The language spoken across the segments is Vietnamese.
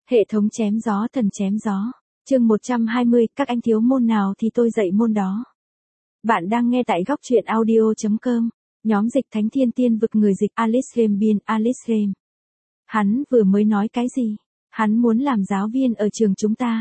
Hệ thống chém gió thần chém gió. Chương 120, các anh thiếu môn nào thì tôi dạy môn đó. Bạn đang nghe tại góc truyện audio.com. Nhóm dịch Thánh Thiên Tiên vực người dịch Alice Rem biên Alice Rem. Hắn vừa mới nói cái gì? Hắn muốn làm giáo viên ở trường chúng ta.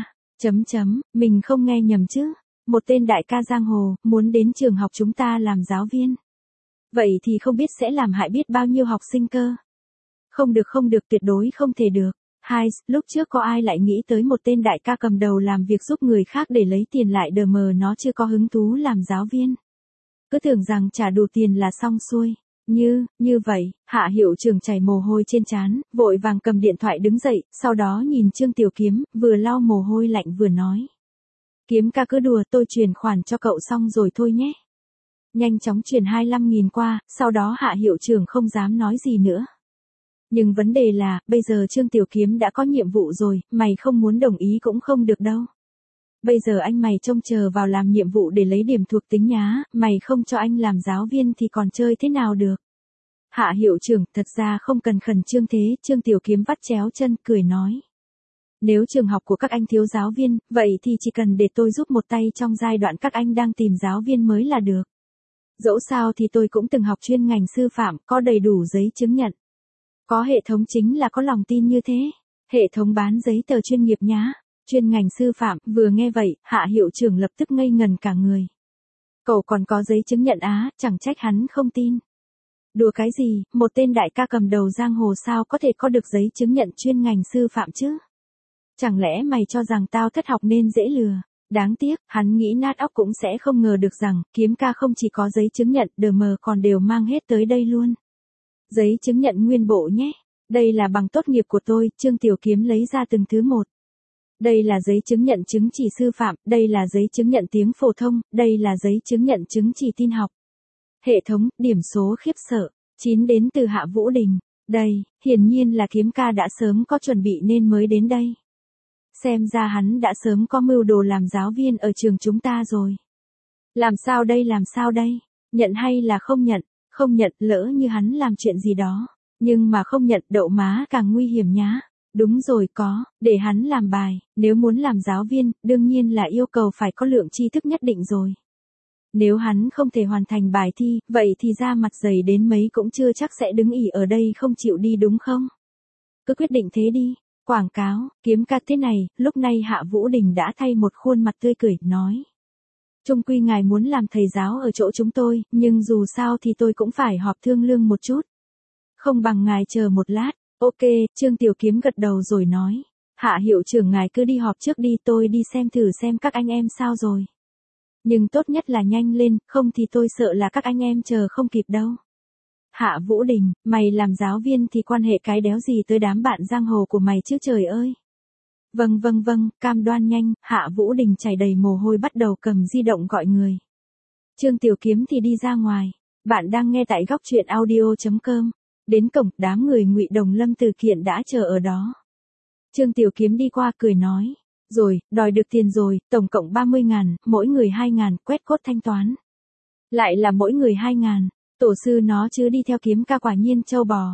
Mình không nghe nhầm chứ? Một tên đại ca giang hồ, muốn đến trường học chúng ta làm giáo viên. Vậy thì không biết sẽ làm hại biết bao nhiêu học sinh cơ. Không được, tuyệt đối không thể được. Hai, lúc trước có ai lại nghĩ tới một tên đại ca cầm đầu làm việc giúp người khác để lấy tiền lại đờ mờ nó chưa có hứng thú làm giáo viên. Cứ tưởng rằng trả đủ tiền là xong xuôi. Như vậy, Hạ hiệu trưởng chảy mồ hôi trên trán, vội vàng cầm điện thoại đứng dậy, sau đó nhìn Trương Tiểu Kiếm, vừa lau mồ hôi lạnh vừa nói. Kiếm ca cứ đùa, tôi chuyển khoản cho cậu xong rồi thôi nhé. Nhanh chóng chuyển 25.000 qua, sau đó Hạ hiệu trưởng không dám nói gì nữa. Nhưng vấn đề là, bây giờ Trương Tiểu Kiếm đã có nhiệm vụ rồi, mày không muốn đồng ý cũng không được đâu. Bây giờ anh mày trông chờ vào làm nhiệm vụ để lấy điểm thuộc tính nhá, mày không cho anh làm giáo viên thì còn chơi thế nào được. Hạ hiệu trưởng, thật ra không cần khẩn trương thế, Trương Tiểu Kiếm vắt chéo chân, cười nói. Nếu trường học của các anh thiếu giáo viên, vậy thì chỉ cần để tôi giúp một tay trong giai đoạn các anh đang tìm giáo viên mới là được. Dẫu sao thì tôi cũng từng học chuyên ngành sư phạm, có đầy đủ giấy chứng nhận. Có hệ thống chính là có lòng tin như thế. Hệ thống bán giấy tờ chuyên nghiệp nhá. Chuyên ngành sư phạm, vừa nghe vậy, Hạ hiệu trưởng lập tức ngây ngần cả người. Cậu còn có giấy chứng nhận á, chẳng trách hắn không tin. Đùa cái gì, một tên đại ca cầm đầu giang hồ sao có thể có được giấy chứng nhận chuyên ngành sư phạm chứ? Chẳng lẽ mày cho rằng tao thất học nên dễ lừa? Đáng tiếc, hắn nghĩ nát óc cũng sẽ không ngờ được rằng, Kiếm ca không chỉ có giấy chứng nhận, đờ mờ còn đều mang hết tới đây luôn. Giấy chứng nhận nguyên bộ nhé. Đây là bằng tốt nghiệp của tôi, Trương Tiểu Kiếm lấy ra từng thứ một. Đây là giấy chứng nhận chứng chỉ sư phạm, đây là giấy chứng nhận tiếng phổ thông, đây là giấy chứng nhận chứng chỉ tin học. Hệ thống, điểm số khiếp sợ, 9 đến từ Hạ Vũ Đình. Đây, hiển nhiên là Kiếm ca đã sớm có chuẩn bị nên mới đến đây. Xem ra hắn đã sớm có mưu đồ làm giáo viên ở trường chúng ta rồi. Làm sao đây? Nhận hay là không nhận? Không nhận, lỡ như hắn làm chuyện gì đó. Nhưng mà không nhận, đậu má càng nguy hiểm nhá. Đúng rồi, để hắn làm bài. Nếu muốn làm giáo viên, đương nhiên là yêu cầu phải có lượng tri thức nhất định rồi. Nếu hắn không thể hoàn thành bài thi, vậy thì ra mặt dày đến mấy cũng chưa chắc sẽ đứng ỉ ở đây không chịu đi đúng không? Cứ quyết định thế đi. Quảng cáo, Kiếm ca thế này, lúc này Hạ Vũ Đình đã thay một khuôn mặt tươi cười, nói. Chung quy ngài muốn làm thầy giáo ở chỗ chúng tôi, nhưng dù sao thì tôi cũng phải họp thương lương một chút. Không bằng ngài chờ một lát. Ok, Trương Tiểu Kiếm gật đầu rồi nói. Hạ hiệu trưởng ngài cứ đi họp trước đi, tôi đi xem thử xem các anh em sao rồi. Nhưng tốt nhất là nhanh lên, không thì tôi sợ là các anh em chờ không kịp đâu. Hạ Vũ Đình, mày làm giáo viên thì quan hệ cái đéo gì tới đám bạn giang hồ của mày chứ trời ơi. Vâng, cam đoan nhanh, Hạ Vũ Đình chảy đầy mồ hôi bắt đầu cầm di động gọi người. Trương Tiểu Kiếm thì đi ra ngoài. Bạn đang nghe tại góc truyện audio.com. Đến cổng, đám người Ngụy Đồng Lâm Từ Kiện đã chờ ở đó. Trương Tiểu Kiếm đi qua cười nói. Rồi, đòi được tiền rồi, tổng cộng 30.000, mỗi người 2.000, quét cốt thanh toán. Lại là mỗi người 2.000, tổ sư nó chứ đi theo Kiếm ca quả nhiên trâu bò.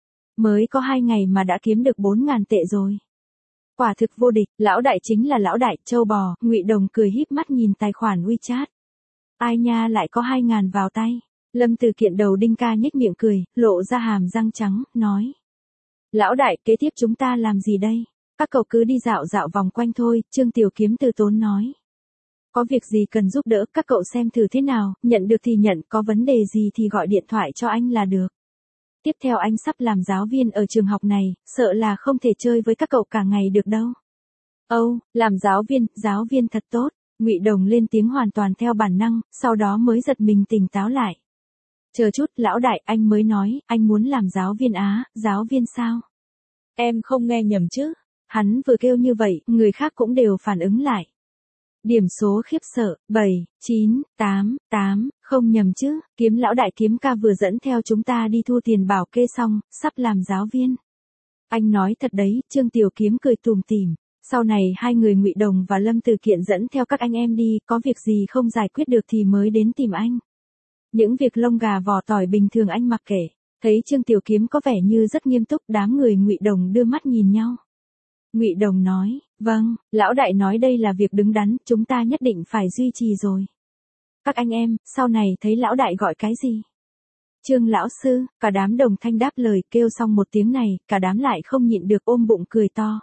Mới có 2 ngày mà đã kiếm được 4.000 tệ rồi. Quả thực vô địch, lão đại chính là lão đại, trâu bò, Ngụy Đồng cười híp mắt nhìn tài khoản WeChat. Ai nha lại có 2.000 vào tay. Lâm Từ Kiện đầu đinh ca nhếch miệng cười, lộ ra hàm răng trắng, nói. Lão đại, kế tiếp chúng ta làm gì đây? Các cậu cứ đi dạo vòng quanh thôi, Trương Tiểu Kiếm từ tốn nói. Có việc gì cần giúp đỡ, các cậu xem thử thế nào, nhận được thì nhận, có vấn đề gì thì gọi điện thoại cho anh là được. Tiếp theo anh sắp làm giáo viên ở trường học này, sợ là không thể chơi với các cậu cả ngày được đâu. Làm giáo viên thật tốt, Ngụy Đồng lên tiếng hoàn toàn theo bản năng, sau đó mới giật mình tỉnh táo lại. Chờ chút, lão đại, anh mới nói, anh muốn làm giáo viên á, giáo viên sao? Em không nghe nhầm chứ? Hắn vừa kêu như vậy, người khác cũng đều phản ứng lại. Điểm số khiếp sợ, 7, 9, 8, không nhầm chứ, Kiếm lão đại Kiếm ca vừa dẫn theo chúng ta đi thu tiền bảo kê xong, sắp làm giáo viên. Anh nói thật đấy, Trương Tiểu Kiếm cười tủm tỉm. Sau này hai người Ngụy Đồng và Lâm Từ Kiện dẫn theo các anh em đi, có việc gì không giải quyết được thì mới đến tìm anh. Những việc lông gà vỏ tỏi bình thường anh mặc kệ. Thấy Trương Tiểu Kiếm có vẻ như rất nghiêm túc, đám người Ngụy Đồng đưa mắt nhìn nhau. Ngụy Đồng nói, vâng, lão đại nói đây là việc đứng đắn, chúng ta nhất định phải duy trì rồi. Các anh em, sau này thấy lão đại gọi cái gì? Trương lão sư, cả đám đồng thanh đáp lời, kêu xong một tiếng này, cả đám lại không nhịn được ôm bụng cười to.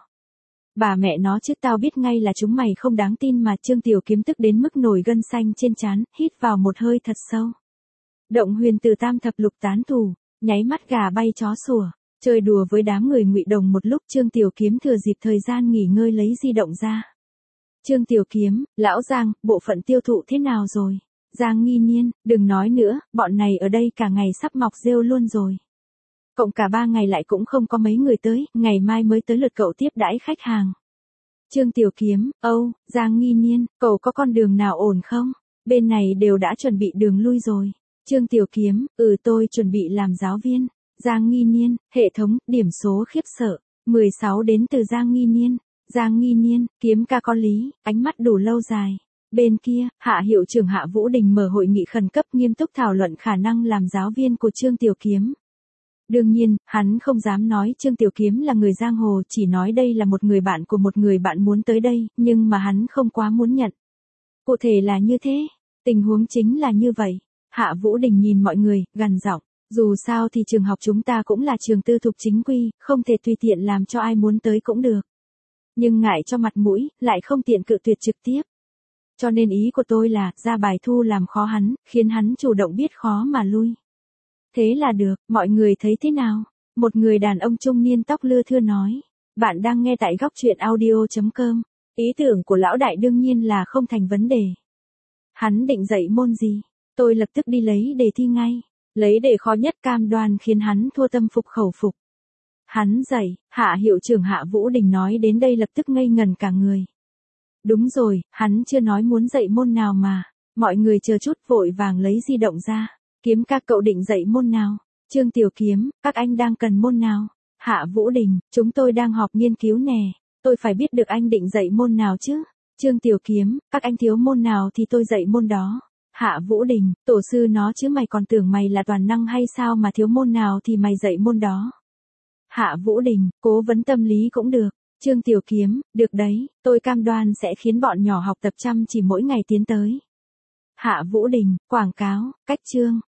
Bà mẹ nó chứ, tao biết ngay là chúng mày không đáng tin mà. Trương Tiểu Kiếm tức đến mức nổi gân xanh trên trán, hít vào một hơi thật sâu. Động Huyền từ tam thập lục tán thủ, nháy mắt gà bay chó sủa, chơi đùa với đám người Ngụy Đồng một lúc. Trương Tiểu Kiếm thừa dịp thời gian nghỉ ngơi lấy di động ra. Trương Tiểu Kiếm, lão Giang, bộ phận tiêu thụ thế nào rồi? Giang nghi nhiên, đừng nói nữa, bọn này ở đây cả ngày sắp mọc rêu luôn rồi. Cộng cả 3 ngày lại cũng không có mấy người tới, ngày mai mới tới lượt cậu tiếp đãi khách hàng. Trương Tiểu Kiếm, Giang nghi nhiên, cậu có con đường nào ổn không? Bên này đều đã chuẩn bị đường lui rồi. Trương Tiểu Kiếm, tôi chuẩn bị làm giáo viên. Giang nghi nhiên, hệ thống, điểm số khiếp sợ, 16 đến từ Giang nghi nhiên. Giang nghi nhiên, Kiếm ca có lý, ánh mắt đủ lâu dài. Bên kia, Hạ hiệu trưởng Hạ Vũ Đình mở hội nghị khẩn cấp nghiêm túc thảo luận khả năng làm giáo viên của Trương Tiểu Kiếm. Đương nhiên, hắn không dám nói Trương Tiểu Kiếm là người giang hồ, chỉ nói đây là một người bạn của một người bạn muốn tới đây, nhưng mà hắn không quá muốn nhận. Cụ thể là như thế, tình huống chính là như vậy. Hạ Vũ Đình nhìn mọi người, gằn giọng, dù sao thì trường học chúng ta cũng là trường tư thục chính quy, không thể tùy tiện làm cho ai muốn tới cũng được. Nhưng ngại cho mặt mũi, lại không tiện cự tuyệt trực tiếp. Cho nên ý của tôi là, ra bài thu làm khó hắn, khiến hắn chủ động biết khó mà lui. Thế là được, mọi người thấy thế nào? Một người đàn ông trung niên tóc lưa thưa nói. Bạn đang nghe tại góc truyện audio.com. Ý tưởng của lão đại đương nhiên là không thành vấn đề. Hắn định dạy môn gì? Tôi lập tức đi lấy đề thi ngay. Lấy đề khó nhất cam đoan khiến hắn thua tâm phục khẩu phục. Hắn dạy, Hạ hiệu trưởng Hạ Vũ Đình nói đến đây lập tức ngây ngần cả người. Đúng rồi, hắn chưa nói muốn dạy môn nào mà. Mọi người chờ chút vội vàng lấy di động ra. Kiếm ca cậu định dạy môn nào? Trương Tiểu Kiếm, các anh đang cần môn nào? Hạ Vũ Đình, chúng tôi đang họp nghiên cứu nè. Tôi phải biết được anh định dạy môn nào chứ? Trương Tiểu Kiếm, các anh thiếu môn nào thì tôi dạy môn đó. Hạ Vũ Đình, tổ sư nó chứ mày còn tưởng mày là toàn năng hay sao mà thiếu môn nào thì mày dạy môn đó. Hạ Vũ Đình, cố vấn tâm lý cũng được. Trương Tiểu Kiếm, được đấy, tôi cam đoan sẽ khiến bọn nhỏ học tập chăm chỉ mỗi ngày tiến tới. Hạ Vũ Đình, quảng cáo, cách chương.